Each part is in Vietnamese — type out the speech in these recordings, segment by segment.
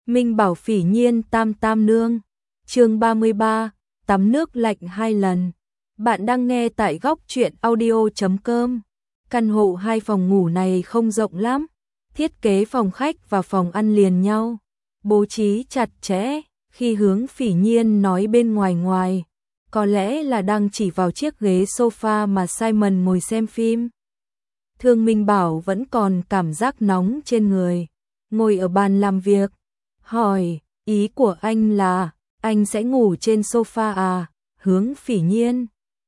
Minh Bảo Phỉ Nhiên Tam Tam Nương. Chương 33, tắm nước lạnh 2 lần. Bạn đang nghe tại góc truyện audio.com. Căn hộ 2 phòng ngủ này không rộng lắm, thiết kế phòng khách và phòng ăn liền nhau, bố trí chặt chẽ. Khi Hướng Phỉ Nhiên nói bên ngoài, có lẽ là đang chỉ vào chiếc ghế sofa mà Simon ngồi xem phim. Thương Minh Bảo vẫn còn cảm giác nóng trên người, ngồi ở bàn làm việc, hỏi, ý của anh là, anh sẽ ngủ trên sofa à? Hướng Phỉ Nhiên,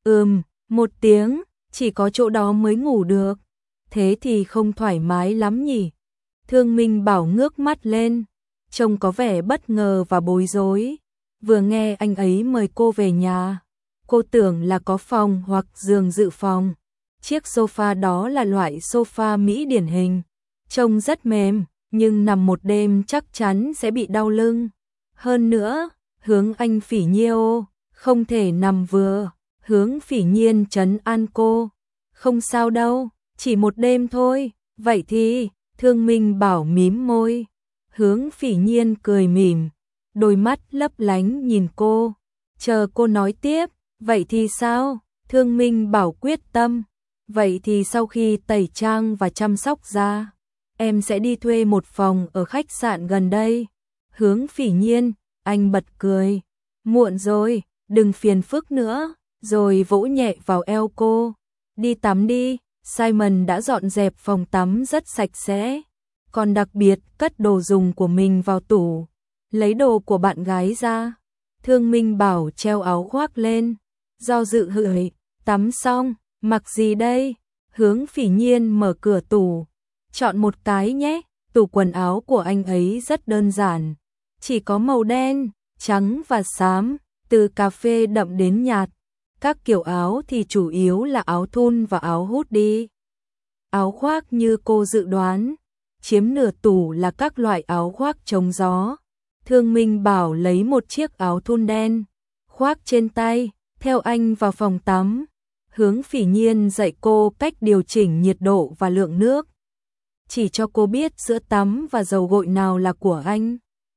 một tiếng, chỉ có chỗ đó mới ngủ được, thế thì không thoải mái lắm nhỉ? Thương Minh Bảo ngước mắt lên, trông có vẻ bất ngờ và bối rối. Vừa nghe anh ấy mời cô về nhà, cô tưởng là có phòng hoặc giường dự phòng. Chiếc sofa đó là loại sofa Mỹ điển hình, trông rất mềm, nhưng nằm một đêm chắc chắn sẽ bị đau lưng. Hơn nữa, Hướng anh Phỉ Nhiêu, không thể nằm vừa. Hướng Phỉ Nhiên trấn an cô, không sao đâu, chỉ một đêm thôi. Vậy thì, Thương Minh Bảo mím môi. Hướng Phỉ Nhiên cười mỉm, đôi mắt lấp lánh nhìn cô. Chờ cô nói tiếp, vậy thì sao? Thương Minh Bảo quyết tâm, vậy thì sau khi tẩy trang và chăm sóc da, em sẽ đi thuê một phòng ở khách sạn gần đây. Hướng Phỉ Nhiên, anh bật cười, muộn rồi, đừng phiền phức nữa, rồi vỗ nhẹ vào eo cô. Đi tắm đi, Simon đã dọn dẹp phòng tắm rất sạch sẽ, còn đặc biệt cất đồ dùng của mình vào tủ, lấy đồ của bạn gái ra. Thương Minh Bảo treo áo khoác lên, do dự hửi, tắm xong, mặc gì đây? Hướng Phỉ Nhiên mở cửa tủ, chọn một cái nhé. Tủ quần áo của anh ấy rất đơn giản, chỉ có màu đen, trắng và xám, từ cà phê đậm đến nhạt. Các kiểu áo thì chủ yếu là áo thun và áo hoodie. Áo khoác như cô dự đoán, chiếm nửa tủ là các loại áo khoác chống gió. Thương Minh Bảo lấy một chiếc áo thun đen, khoác trên tay, theo anh vào phòng tắm. Hướng Phỉ Nhiên dạy cô cách điều chỉnh nhiệt độ và lượng nước, chỉ cho cô biết sữa tắm và dầu gội nào là của anh.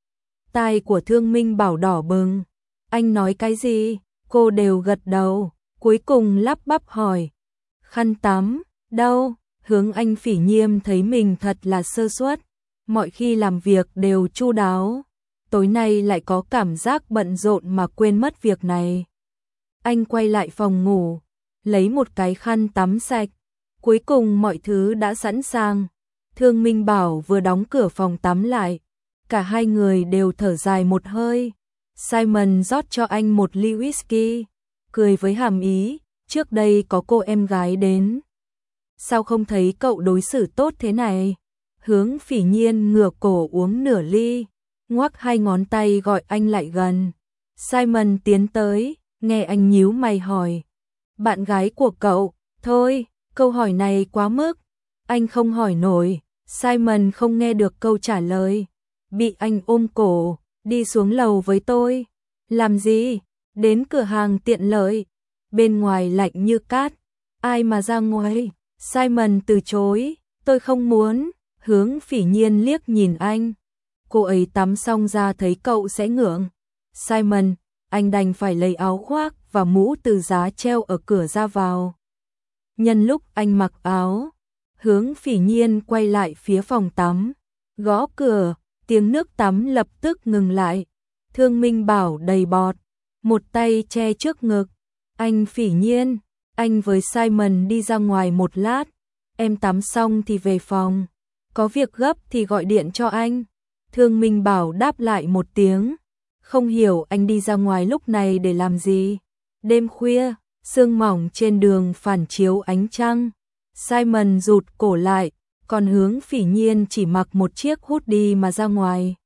Tai của Thương Minh Bảo đỏ bừng, anh nói cái gì? Cô đều gật đầu, cuối cùng lắp bắp hỏi, khăn tắm, đâu? Hướng anh Phỉ Nhiên thấy mình thật là sơ suất, mọi khi làm việc đều chu đáo, tối nay lại có cảm giác bận rộn mà quên mất việc này. Anh quay lại phòng ngủ, lấy một cái khăn tắm sạch, cuối cùng mọi thứ đã sẵn sàng. Thương Minh Bảo vừa đóng cửa phòng tắm lại, cả hai người đều thở dài một hơi. Simon rót cho anh một ly whisky, cười với hàm ý, trước đây có cô em gái đến, sao không thấy cậu đối xử tốt thế này? Hướng Phỉ Nhiên ngửa cổ uống nửa ly, ngoắc hai ngón tay gọi anh lại gần. Simon tiến tới, nghe anh nhíu mày hỏi, bạn gái của cậu? Thôi, câu hỏi này quá mức, anh không hỏi nổi. Simon không nghe được câu trả lời, bị anh ôm cổ, đi xuống lầu với tôi. Làm gì? Đến cửa hàng tiện lợi, bên ngoài lạnh như cát, ai mà ra ngoài? Simon từ chối, tôi không muốn. Hướng Phỉ Nhiên liếc nhìn anh, cô ấy tắm xong ra thấy cậu sẽ ngượng. Simon, anh đành phải lấy áo khoác và mũ từ giá treo ở cửa ra vào. Nhân lúc anh mặc áo, Hướng Phỉ Nhiên quay lại phía phòng tắm, gõ cửa, tiếng nước tắm lập tức ngừng lại. Thương Minh Bảo đầy bọt, một tay che trước ngực. Anh Phỉ Nhiên, anh với Simon đi ra ngoài một lát, em tắm xong thì về phòng, có việc gấp thì gọi điện cho anh. Thương Minh Bảo đáp lại một tiếng, không hiểu anh đi ra ngoài lúc này để làm gì. Đêm khuya, sương mỏng trên đường phản chiếu ánh trăng. Simon rụt cổ lại, còn Hướng Phỉ Nhiên chỉ mặc một chiếc hoodie mà ra ngoài.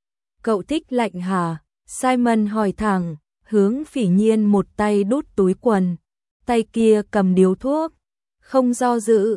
Cậu thích lạnh hả? Simon hỏi thẳng. Hướng Phỉ Nhiên một tay đút túi quần, tay kia cầm điếu thuốc, không do dự.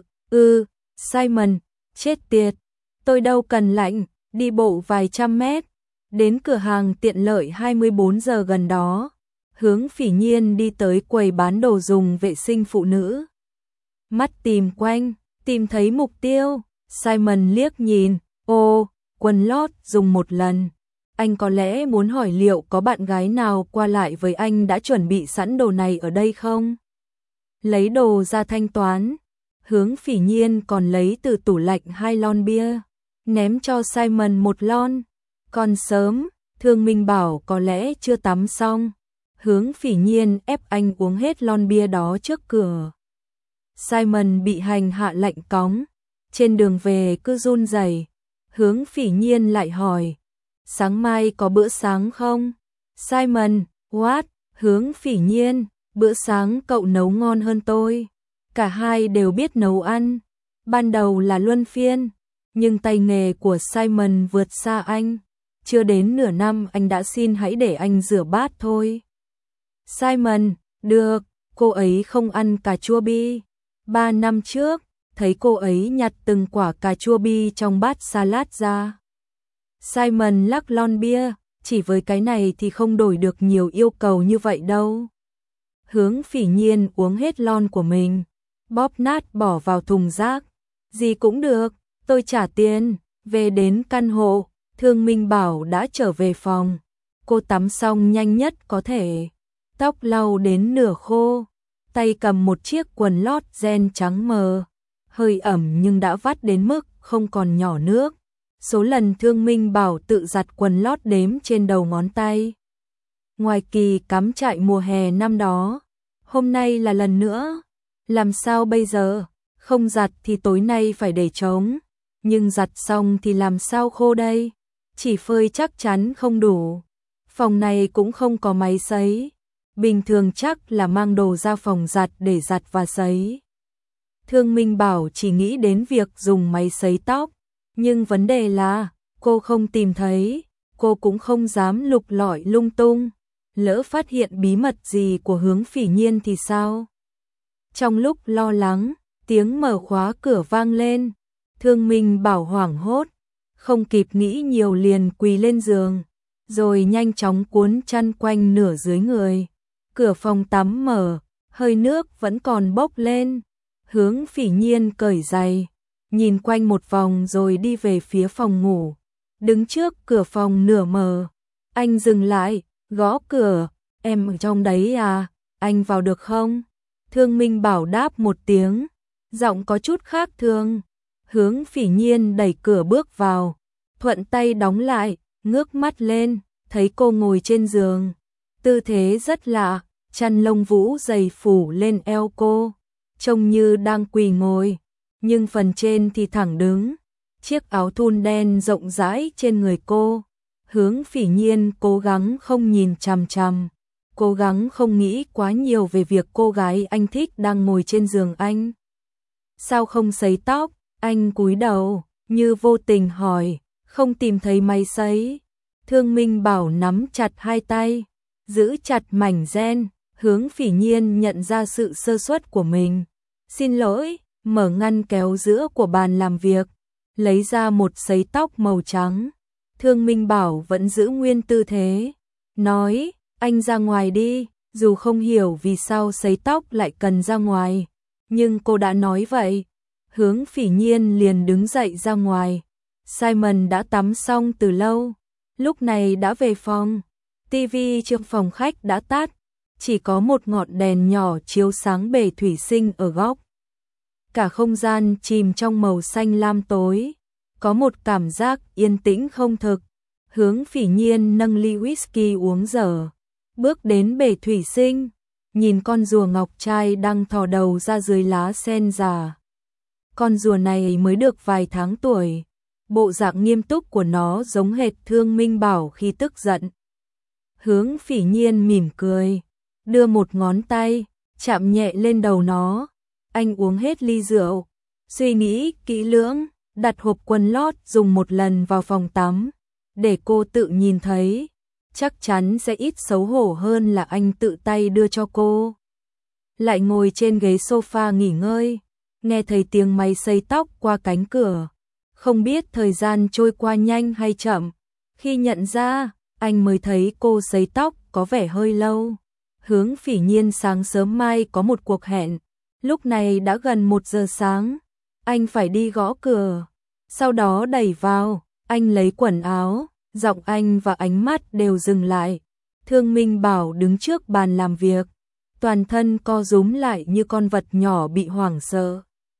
Simon, chết tiệt, tôi đâu cần lạnh. Đi bộ vài trăm mét, đến cửa hàng tiện lợi 24 giờ gần đó. Hướng Phỉ Nhiên đi tới quầy bán đồ dùng vệ sinh phụ nữ. Mắt tìm quanh, tìm thấy mục tiêu. Simon liếc nhìn, quần lót dùng một lần, Anh có lẽ muốn hỏi liệu có bạn gái nào qua lại với anh đã chuẩn bị sẵn đồ này ở đây không? Lấy đồ ra thanh toán, Hướng Phỉ Nhiên còn lấy từ tủ lạnh 2 lon bia, ném cho Simon 1 lon. Còn sớm, Thương Minh bảo có lẽ chưa tắm xong. Hướng Phỉ Nhiên ép anh uống hết lon bia đó trước cửa. Simon bị hành hạ lạnh cóng, trên đường về cứ run rẩy. Hướng Phỉ Nhiên lại hỏi, sáng mai có bữa sáng không? Simon, what? Hướng Phỉ Nhiên, bữa sáng cậu nấu ngon hơn tôi. Cả hai đều biết nấu ăn. Ban đầu là luân phiên, nhưng tay nghề của Simon vượt xa anh. Chưa đến nửa năm anh đã xin hãy để anh rửa bát thôi. Simon, được, cô ấy không ăn cà chua bi. 3 năm trước, thấy cô ấy nhặt từng quả cà chua bi trong bát salad ra. Simon lắc lon bia, chỉ với cái này thì không đổi được nhiều yêu cầu như vậy đâu. Hướng Phỉ Nhiên uống hết lon của mình, bóp nát bỏ vào thùng rác. Gì cũng được, tôi trả tiền. Về đến căn hộ, Thương Minh bảo đã trở về phòng. Cô tắm xong nhanh nhất có thể, tóc lau đến nửa khô, tay cầm một chiếc quần lót ren trắng mờ, hơi ẩm nhưng đã vắt đến mức không còn nhỏ nước. Số lần Thương Minh bảo tự giặt quần lót đếm trên đầu ngón tay. Ngoài kỳ cắm trại mùa hè năm đó, hôm nay là lần nữa. Làm sao bây giờ? Không giặt thì tối nay phải để trống, nhưng giặt xong thì làm sao khô đây? Chỉ phơi chắc chắn không đủ. Phòng này cũng không có máy sấy. Bình thường chắc là mang đồ ra phòng giặt để giặt và sấy. Thương Minh bảo chỉ nghĩ đến việc dùng máy sấy tóc, nhưng vấn đề là cô không tìm thấy, cô cũng không dám lục lọi lung tung, lỡ phát hiện bí mật gì của Hướng Phỉ Nhiên thì sao? Trong lúc lo lắng, tiếng mở khóa cửa vang lên. Thương Minh bảo hoảng hốt, không kịp nghĩ nhiều liền quỳ lên giường, rồi nhanh chóng cuốn chăn quanh nửa dưới người. Cửa phòng tắm mở, hơi nước vẫn còn bốc lên. Hướng Phỉ Nhiên cởi giày, nhìn quanh một vòng rồi đi về phía phòng ngủ. Đứng trước cửa phòng nửa mở, anh dừng lại, gõ cửa, em ở trong đấy à, anh vào được không? Thương Minh bảo đáp một tiếng, giọng có chút khác thường. Hướng Phỉ Nhiên đẩy cửa bước vào, thuận tay đóng lại, ngước mắt lên, thấy cô ngồi trên giường. Tư thế rất lạ, chăn lông vũ dày phủ lên eo cô, trông như đang quỳ ngồi, nhưng phần trên thì thẳng đứng. Chiếc áo thun đen rộng rãi trên người cô. Hướng Phỉ Nhiên cố gắng không nhìn chằm chằm, cố gắng không nghĩ quá nhiều về việc cô gái anh thích đang ngồi trên giường anh. Sao không sấy tóc? Anh cúi đầu, như vô tình hỏi, không tìm thấy máy sấy. Thương Minh bảo nắm chặt hai tay, giữ chặt mảnh ren. Hướng Phỉ Nhiên nhận ra sự sơ suất của mình. Xin lỗi, mở ngăn kéo giữa của bàn làm việc, lấy ra một sấy tóc màu trắng. Thương Minh bảo vẫn giữ nguyên tư thế, nói, anh ra ngoài đi, dù không hiểu vì sao sấy tóc lại cần ra ngoài, nhưng cô đã nói vậy. Hướng Phỉ Nhiên liền đứng dậy ra ngoài. Simon đã tắm xong từ lâu, lúc này đã về phòng. Tivi trong phòng khách đã tắt, chỉ có một ngọn đèn nhỏ chiếu sáng bể thủy sinh ở góc. Cả không gian chìm trong màu xanh lam tối, có một cảm giác yên tĩnh không thực. Hướng Phỉ Nhiên nâng ly whisky uống dở, bước đến bể thủy sinh, nhìn con rùa ngọc trai đang thò đầu ra dưới lá sen già. Con rùa này mới được vài tháng tuổi, bộ dạng nghiêm túc của nó giống hệt Thương Minh bảo khi tức giận. Hướng Phỉ Nhiên mỉm cười, đưa một ngón tay, chạm nhẹ lên đầu nó. Anh uống hết ly rượu, suy nghĩ kỹ lưỡng, đặt hộp quần lót dùng một lần vào phòng tắm, để cô tự nhìn thấy, chắc chắn sẽ ít xấu hổ hơn là anh tự tay đưa cho cô. Lại ngồi trên ghế sofa nghỉ ngơi, nghe thấy tiếng máy sấy tóc qua cánh cửa. Không biết thời gian trôi qua nhanh hay chậm, khi nhận ra, anh mới thấy cô sấy tóc có vẻ hơi lâu. Hướng Phỉ Nhiên sáng sớm mai có một cuộc hẹn, lúc này đã gần 1 giờ sáng, anh phải đi gõ cửa, sau đó đẩy vào, anh lấy quần áo, Giọng anh và ánh mắt đều dừng lại. Thương Minh Bảo đứng trước bàn làm việc, toàn thân co rúm lại như con vật nhỏ bị hoảng sợ.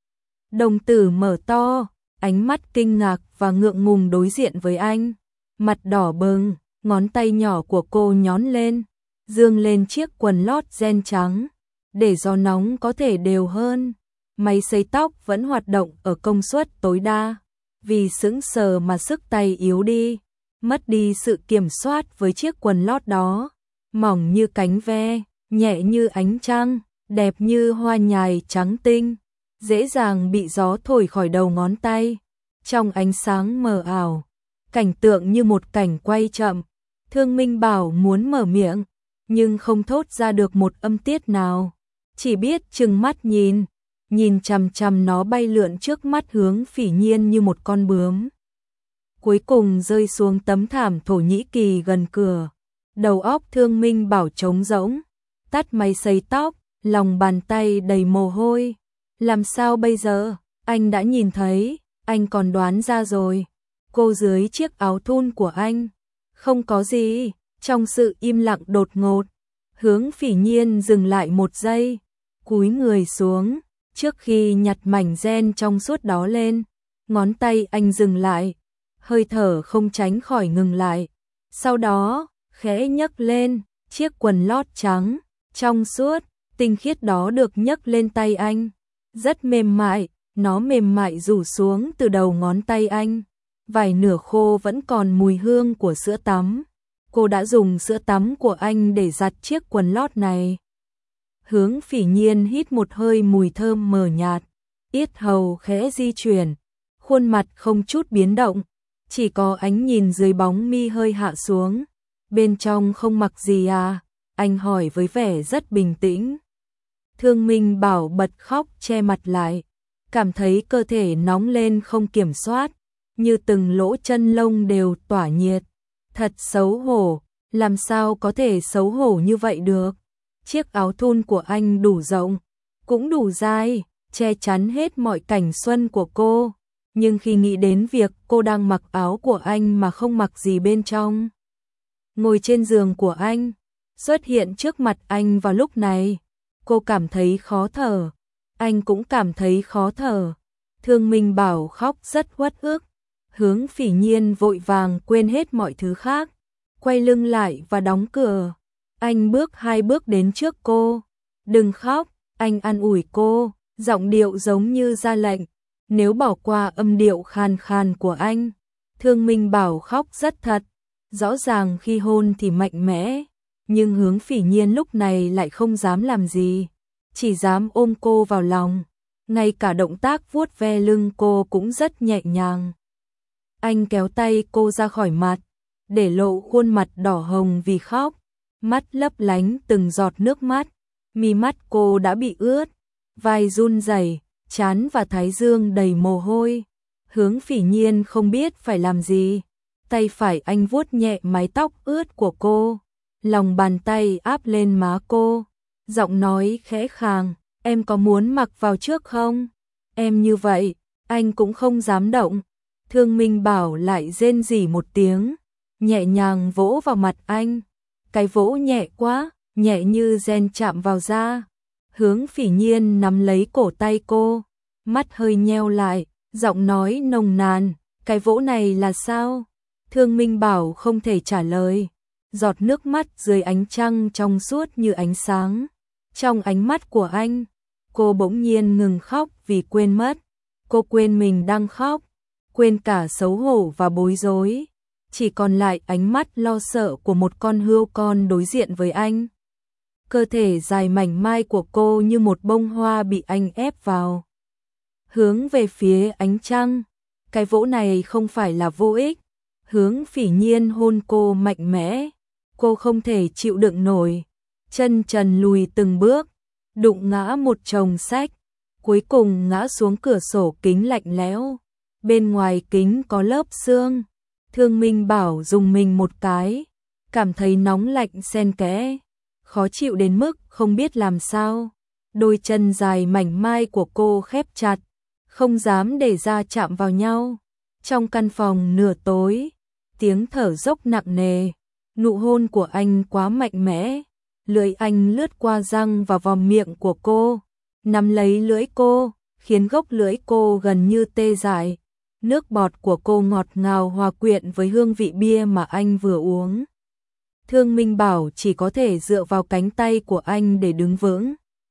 Đồng tử mở to, ánh mắt kinh ngạc và ngượng ngùng đối diện với anh. Mặt đỏ bừng, ngón tay nhỏ của cô nhón lên, dương lên chiếc quần lót ren trắng, để gió nóng có thể đều hơn. Máy sấy tóc vẫn hoạt động ở công suất tối đa, vì sững sờ mà sức tay yếu đi, mất đi sự kiểm soát với chiếc quần lót đó, mỏng như cánh ve, nhẹ như ánh trăng, đẹp như hoa nhài trắng tinh, dễ dàng bị gió thổi khỏi đầu ngón tay. Trong ánh sáng mờ ảo, cảnh tượng như một cảnh quay chậm. Thương Minh Bảo muốn mở miệng, nhưng không thốt ra được một âm tiết nào, chỉ biết trừng mắt nhìn chằm chằm nó bay lượn trước mắt Hướng Phỉ Nhiên như một con bướm. Cuối cùng rơi xuống tấm thảm Thổ Nhĩ Kỳ gần cửa. Đầu óc Thương Minh Bảo trống rỗng, tắt máy sấy tóc, lòng bàn tay đầy mồ hôi. Làm sao bây giờ? Anh đã nhìn thấy, anh còn đoán ra rồi. Cô dưới chiếc áo thun của anh. Không có gì. Trong sự im lặng đột ngột, Hướng Phỉ Nhiên dừng lại một giây, cúi người xuống. Trước khi nhặt mảnh ren trong suốt đó lên, ngón tay anh dừng lại, hơi thở không tránh khỏi ngừng lại. Sau đó, khẽ nhấc lên, chiếc quần lót trắng, trong suốt, tinh khiết đó được nhấc lên tay anh. Rất mềm mại, nó mềm mại rủ xuống từ đầu ngón tay anh. Vài nửa khô vẫn còn mùi hương của sữa tắm. Cô đã dùng sữa tắm của anh để giặt chiếc quần lót này. Hướng Phỉ Nhiên hít một hơi mùi thơm mờ nhạt, yết hầu khẽ di chuyển, khuôn mặt không chút biến động, chỉ có ánh nhìn dưới bóng mi hơi hạ xuống. Bên trong không mặc gì à? Anh hỏi với vẻ rất bình tĩnh. Thương Minh Bảo bật khóc che mặt lại, cảm thấy cơ thể nóng lên không kiểm soát, như từng lỗ chân lông đều tỏa nhiệt. Thật xấu hổ, làm sao có thể xấu hổ như vậy được? Chiếc áo thun của anh đủ rộng, cũng đủ dài, che chắn hết mọi cảnh xuân của cô. Nhưng khi nghĩ đến việc cô đang mặc áo của anh mà không mặc gì bên trong, ngồi trên giường của anh, xuất hiện trước mặt anh vào lúc này, cô cảm thấy khó thở. Anh cũng cảm thấy khó thở. Thương Minh Bảo khóc rất uất ức. Hướng Phỉ Nhiên vội vàng quên hết mọi thứ khác, quay lưng lại và đóng cửa. Anh bước 2 bước đến trước cô. Đừng khóc, anh an ủi cô, giọng điệu giống như ra lệnh. Nếu bỏ qua âm điệu khàn khàn của anh, Thương Minh Bảo khóc rất thật. Rõ ràng khi hôn thì mạnh mẽ, nhưng Hướng Phỉ Nhiên lúc này lại không dám làm gì, chỉ dám ôm cô vào lòng. Ngay cả động tác vuốt ve lưng cô cũng rất nhẹ nhàng. Anh kéo tay cô ra khỏi mặt, để lộ khuôn mặt đỏ hồng vì khóc, mắt lấp lánh từng giọt nước mắt, mi mắt cô đã bị ướt, vai run rẩy, trán và thái dương đầy mồ hôi. Hướng Phỉ Nhiên không biết phải làm gì, tay phải anh vuốt nhẹ mái tóc ướt của cô, lòng bàn tay áp lên má cô, giọng nói khẽ khàng, em có muốn mặc vào trước không? Em như vậy, anh cũng không dám động. Thương Minh Bảo lại rên rỉ một tiếng, nhẹ nhàng vỗ vào mặt anh. Cái vỗ nhẹ quá, nhẹ như ren chạm vào da. Hướng Phỉ Nhiên nắm lấy cổ tay cô, mắt hơi nheo lại, giọng nói nồng nàn, cái vỗ này là sao? Thương Minh Bảo không thể trả lời. Giọt nước mắt dưới ánh trăng trong suốt như ánh sáng. Trong ánh mắt của anh, cô bỗng nhiên ngừng khóc vì quên mất. Cô quên mình đang khóc, quên cả xấu hổ và bối rối. Chỉ còn lại ánh mắt lo sợ của một con hươu con đối diện với anh. Cơ thể dài mảnh mai của cô như một bông hoa bị anh ép vào, hướng về phía ánh trăng. Cái vỗ này không phải là vô ích. Hướng Phỉ Nhiên hôn cô mạnh mẽ, cô không thể chịu đựng nổi, chân trần lùi từng bước, đụng ngã một chồng sách, cuối cùng ngã xuống cửa sổ kính lạnh lẽo. Bên ngoài kính có lớp sương. Thương Minh Bảo dùng mình một cái, cảm thấy nóng lạnh xen kẽ, khó chịu đến mức không biết làm sao. Đôi chân dài mảnh mai của cô khép chặt, không dám để da chạm vào nhau. Trong căn phòng nửa tối, tiếng thở dốc nặng nề. Nụ hôn của anh quá mạnh mẽ, lưỡi anh lướt qua răng và vòm miệng của cô, nắm lấy lưỡi cô, khiến gốc lưỡi cô gần như tê dại. Nước bọt của cô ngọt ngào hòa quyện với hương vị bia mà anh vừa uống. Thương Minh Bảo chỉ có thể dựa vào cánh tay của anh để đứng vững.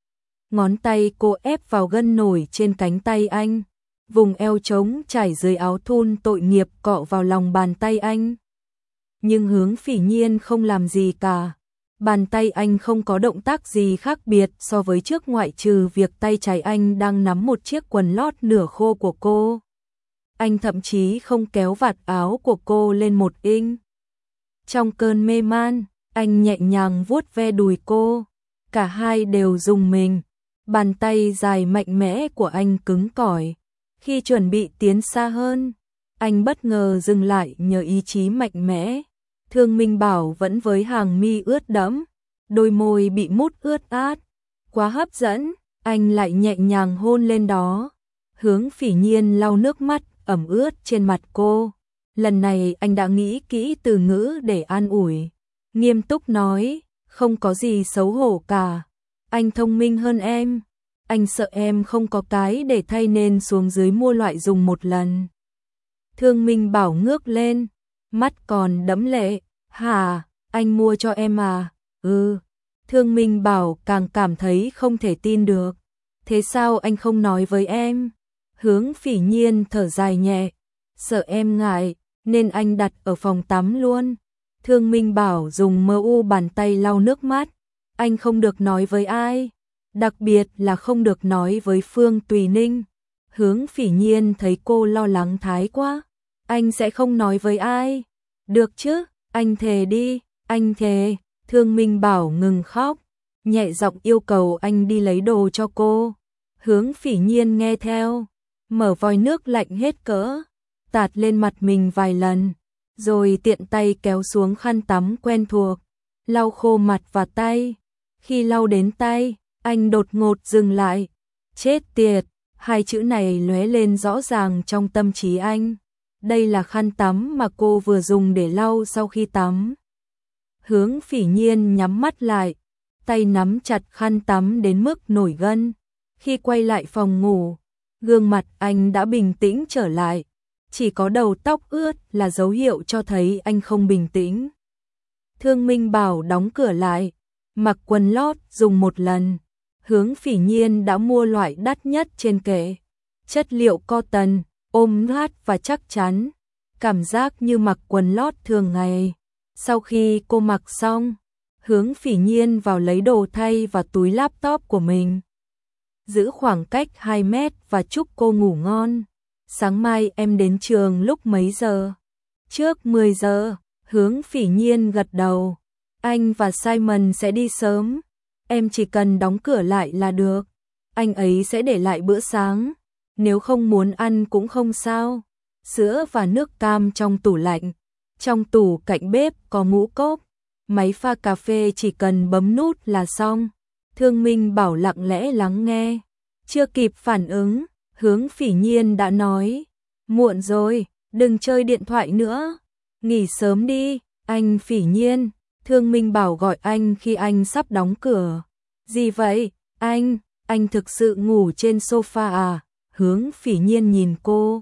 Ngón tay cô ép vào gân nổi trên cánh tay anh, vùng eo trống trải dưới áo thun tội nghiệp cọ vào lòng bàn tay anh. Nhưng Hướng Phỉ Nhiên không làm gì cả. Bàn tay anh không có động tác gì khác biệt so với trước, ngoại trừ việc tay trái anh đang nắm một chiếc quần lót nửa khô của cô. Anh thậm chí không kéo vạt áo của cô lên một inch. Trong cơn mê man, anh nhẹ nhàng vuốt ve đùi cô. Cả hai đều rùng mình. Bàn tay dài mạnh mẽ của anh cứng cỏi. Khi chuẩn bị tiến xa hơn, anh bất ngờ dừng lại nhờ ý chí mạnh mẽ. Thương Minh Bảo vẫn với hàng mi ướt đẫm, đôi môi bị mút ướt át. Quá hấp dẫn, anh lại nhẹ nhàng hôn lên đó. Hướng Phỉ Nhiên lau nước mắt ẩm ướt trên mặt cô. Lần này anh đã nghĩ kỹ từ ngữ để an ủi. Nghiêm túc nói, không có gì xấu hổ cả. Anh thông minh hơn em. Anh sợ em không có cái để thay nên xuống dưới mua loại dùng một lần. Thương Minh Bảo ngước lên, mắt còn đẫm lệ. Hả, anh mua cho em à? Ừ. Thương Minh Bảo càng cảm thấy không thể tin được. Thế sao anh không nói với em? Hướng Phỉ Nhiên thở dài nhẹ. Sợ em ngại, nên anh đặt ở phòng tắm luôn. Thương Minh Bảo dùng mu bàn tay lau nước mắt. Anh không được nói với ai, đặc biệt là không được nói với Phương Tùy Ninh. Hướng Phỉ Nhiên thấy cô lo lắng thái quá. Anh sẽ không nói với ai. Được chứ, anh thề đi, anh thề. Thương Minh Bảo ngừng khóc, nhẹ giọng yêu cầu anh đi lấy đồ cho cô. Hướng Phỉ Nhiên nghe theo, mở vòi nước lạnh hết cỡ, tạt lên mặt mình vài lần, rồi tiện tay kéo xuống khăn tắm quen thuộc, lau khô mặt và tay. Khi lau đến tay, anh đột ngột dừng lại. Chết tiệt, hai chữ này lóe lên rõ ràng trong tâm trí anh. Đây là khăn tắm mà cô vừa dùng để lau sau khi tắm. Hướng Phỉ Nhiên nhắm mắt lại, tay nắm chặt khăn tắm đến mức nổi gân. Khi quay lại phòng ngủ, gương mặt anh đã bình tĩnh trở lại. Chỉ có đầu tóc ướt là dấu hiệu cho thấy anh không bình tĩnh. Thương Minh Bảo đóng cửa lại, mặc quần lót dùng một lần. Hướng Phỉ Nhiên đã mua loại đắt nhất trên kệ. Chất liệu cotton, ôm mát và chắc chắn. Cảm giác như mặc quần lót thường ngày. Sau khi cô mặc xong, Hướng Phỉ Nhiên vào lấy đồ thay và túi laptop của mình. Giữ khoảng cách 2 mét và chúc cô ngủ ngon. Sáng mai em đến trường lúc mấy giờ? Trước 10 giờ, Hướng Phỉ Nhiên gật đầu. Anh và Simon sẽ đi sớm. Em chỉ cần đóng cửa lại là được. Anh ấy sẽ để lại bữa sáng. Nếu không muốn ăn cũng không sao. Sữa và nước cam trong tủ lạnh. Trong tủ cạnh bếp có ngũ cốc. Máy pha cà phê chỉ cần bấm nút là xong. Thương Minh Bảo lặng lẽ lắng nghe. Chưa kịp phản ứng, Hướng Phỉ Nhiên đã nói. Muộn rồi, đừng chơi điện thoại nữa. Nghỉ sớm đi, anh Phỉ Nhiên. Thương Minh Bảo gọi anh khi anh sắp đóng cửa. Gì vậy, anh thực sự ngủ trên sofa à? Hướng Phỉ Nhiên nhìn cô.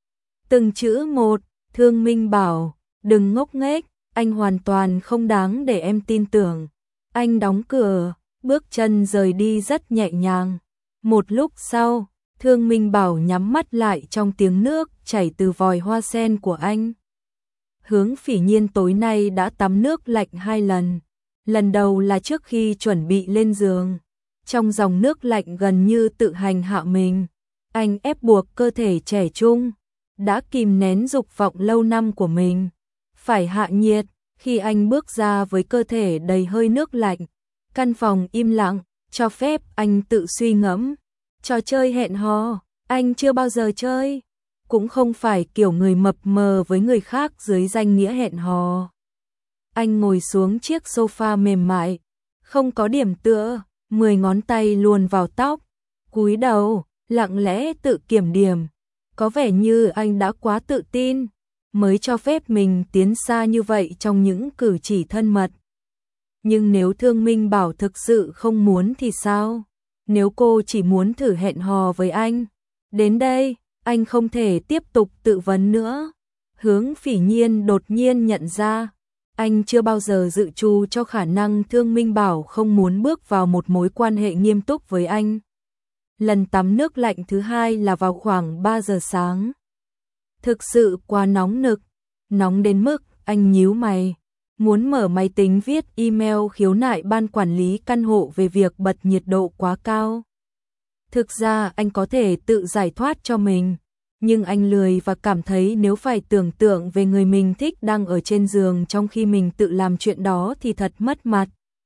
Từng chữ một, Thương Minh Bảo, đừng ngốc nghếch, anh hoàn toàn không đáng để em tin tưởng. Anh đóng cửa, bước chân rời đi rất nhẹ nhàng. Một lúc sau, Thương Minh Bảo nhắm mắt lại trong tiếng nước chảy từ vòi hoa sen của anh. Hướng Phỉ Nhiên tối nay đã tắm nước lạnh 2 lần. Lần đầu là trước khi chuẩn bị lên giường. Trong dòng nước lạnh gần như tự hành hạ mình, anh ép buộc cơ thể trẻ trung, đã kìm nén dục vọng lâu năm của mình. Phải hạ nhiệt. Khi anh bước ra với cơ thể đầy hơi nước lạnh, căn phòng im lặng, cho phép anh tự suy ngẫm. Trò chơi hẹn hò, anh chưa bao giờ chơi. Cũng không phải kiểu người mập mờ với người khác dưới danh nghĩa hẹn hò. Anh ngồi xuống chiếc sofa mềm mại, không có điểm tựa, 10 ngón tay luồn vào tóc, cúi đầu, lặng lẽ tự kiểm điểm. Có vẻ như anh đã quá tự tin. mới cho phép mình tiến xa như vậy trong những cử chỉ thân mật. Nhưng nếu Thương Minh Bảo thực sự không muốn thì sao? Nếu cô chỉ muốn thử hẹn hò với anh, đến đây, anh không thể tiếp tục tự vấn nữa. Hướng Phỉ Nhiên đột nhiên nhận ra, anh chưa bao giờ dự trù cho khả năng Thương Minh Bảo không muốn bước vào một mối quan hệ nghiêm túc với anh. Lần tắm nước lạnh thứ hai là vào khoảng 3 giờ sáng. Thực sự quá nóng nực, nóng đến mức anh nhíu mày, muốn mở máy tính viết email khiếu nại ban quản lý căn hộ về việc bật nhiệt độ quá cao. Thực ra anh có thể tự giải thoát cho mình, nhưng anh lười và cảm thấy nếu phải tưởng tượng về người mình thích đang ở trên giường trong khi mình tự làm chuyện đó thì thật mất mặt.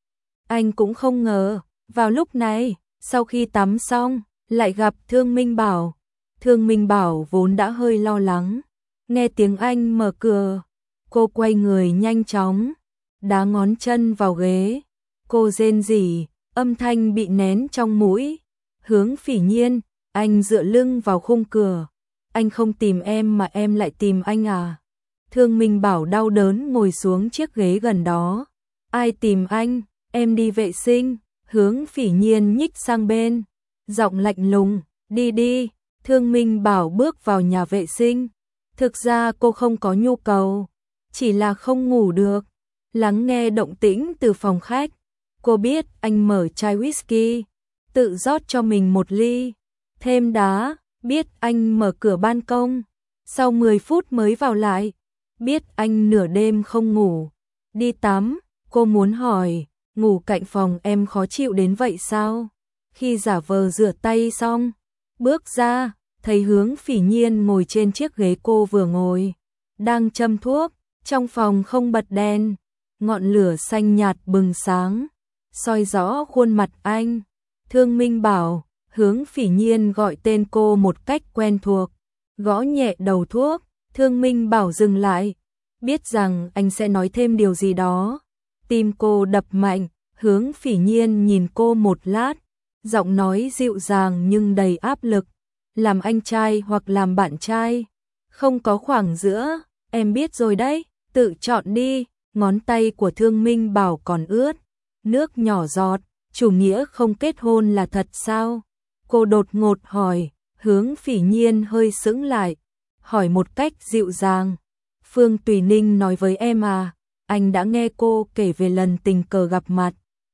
Anh cũng không ngờ, vào lúc này, sau khi tắm xong, lại gặp Thương Minh Bảo. Thương Minh Bảo vốn đã hơi lo lắng, nghe tiếng anh mở cửa, cô quay người nhanh chóng, đá ngón chân vào ghế. Cô rên rỉ, âm thanh bị nén trong mũi. Hướng Phỉ Nhiên, anh dựa lưng vào khung cửa. Anh không tìm em mà em lại tìm anh à? Thương Minh Bảo đau đớn ngồi xuống chiếc ghế gần đó. Ai tìm anh? Em đi vệ sinh. Hướng Phỉ Nhiên nhích sang bên, giọng lạnh lùng, đi đi. Thương Minh Bảo bước vào nhà vệ sinh. Thực ra cô không có nhu cầu, chỉ là không ngủ được. Lắng nghe động tĩnh từ phòng khách, cô biết anh mở chai whisky, tự rót cho mình một ly, thêm đá. Biết anh mở cửa ban công, sau 10 phút mới vào lại. Biết anh nửa đêm không ngủ, đi tắm. Cô muốn hỏi, ngủ cạnh phòng em khó chịu đến vậy sao? Khi giả vờ rửa tay xong, bước ra, thấy Hướng Phỉ Nhiên ngồi trên chiếc ghế cô vừa ngồi, đang châm thuốc. Trong phòng không bật đèn, ngọn lửa xanh nhạt bừng sáng, soi rõ khuôn mặt anh. Thương Minh Bảo. Hướng Phỉ Nhiên gọi tên cô một cách quen thuộc, gõ nhẹ đầu thuốc. Thương Minh Bảo dừng lại, biết rằng anh sẽ nói thêm điều gì đó. Tim cô đập mạnh. Hướng Phỉ Nhiên nhìn cô một lát, giọng nói dịu dàng nhưng đầy áp lực. Làm anh trai hoặc làm bạn trai, không có khoảng giữa, em biết rồi đấy, tự chọn đi. Ngón tay của Thương Minh Bảo còn ướt, nước nhỏ giọt. Chủ nghĩa không kết hôn là thật sao? Cô đột ngột hỏi. Hướng Phỉ Nhiên hơi sững lại, hỏi một cách dịu dàng. Phương Tùy Ninh nói với em à? Anh đã nghe cô kể về lần tình cờ gặp mặt.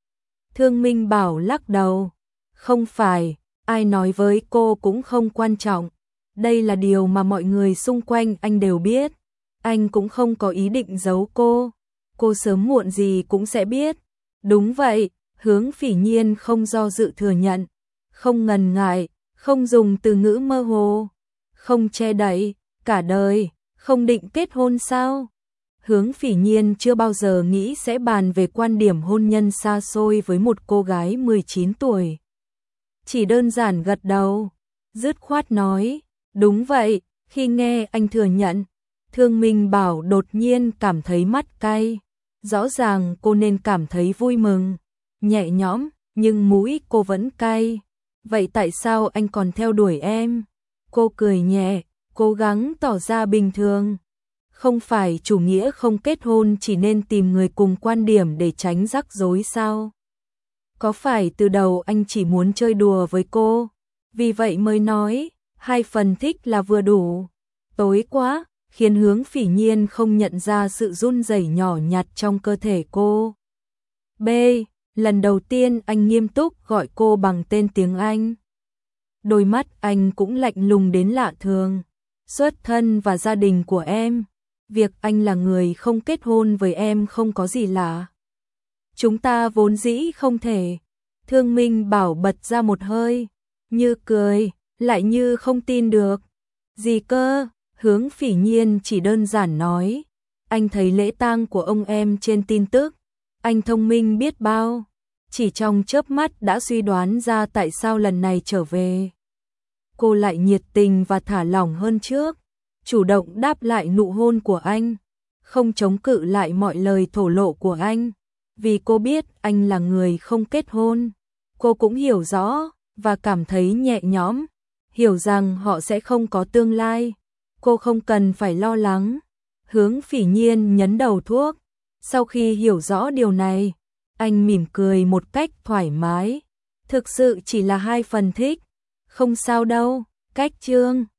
Thương Minh Bảo lắc đầu. Không phải, ai nói với cô cũng không quan trọng. Đây là điều mà mọi người xung quanh anh đều biết. Anh cũng không có ý định giấu cô. Cô sớm muộn gì cũng sẽ biết. Đúng vậy, Hướng Phỉ Nhiên không do dự thừa nhận. Không ngần ngại, không dùng từ ngữ mơ hồ, không che đậy. Cả đời, không định kết hôn sao? Hướng Phỉ Nhiên chưa bao giờ nghĩ sẽ bàn về quan điểm hôn nhân xa xôi với một cô gái 19 tuổi. Chỉ đơn giản gật đầu, dứt khoát nói, đúng vậy. Khi nghe anh thừa nhận, Thương Minh Bảo đột nhiên cảm thấy mắt cay. Rõ ràng cô nên cảm thấy vui mừng, nhẹ nhõm, nhưng mũi cô vẫn cay. Vậy tại sao anh còn theo đuổi em? Cô cười nhẹ, cố gắng tỏ ra bình thường. Không phải chủ nghĩa không kết hôn chỉ nên tìm người cùng quan điểm để tránh rắc rối sao? Có phải từ đầu anh chỉ muốn chơi đùa với cô? Vì vậy mới nói, 2 phần thích là vừa đủ. Tối quá, khiến Hướng Phỉ Nhiên không nhận ra sự run rẩy nhỏ nhặt trong cơ thể cô. B. Lần đầu tiên anh nghiêm túc gọi cô bằng tên tiếng Anh. Đôi mắt anh cũng lạnh lùng đến lạ thường. Xuất thân và gia đình của em, việc anh là người không kết hôn với em không có gì lạ. Chúng ta vốn dĩ không thể. Thương Minh Bảo bật ra một hơi, như cười, lại như không tin được. Gì cơ? Hướng Phỉ Nhiên chỉ đơn giản nói, anh thấy lễ tang của ông em trên tin tức, anh thông minh biết bao, chỉ trong chớp mắt đã suy đoán ra tại sao lần này trở về. Cô lại nhiệt tình và thả lỏng hơn trước, chủ động đáp lại nụ hôn của anh, không chống cự lại mọi lời thổ lộ của anh, vì cô biết anh là người không kết hôn. Cô cũng hiểu rõ và cảm thấy nhẹ nhõm, hiểu rằng họ sẽ không có tương lai. Cô không cần phải lo lắng, Hướng Phỉ Nhiên nhấn đầu thuốc. Sau khi hiểu rõ điều này, anh mỉm cười một cách thoải mái. Thực sự chỉ là 2 phần thích. Không sao đâu, cách chương.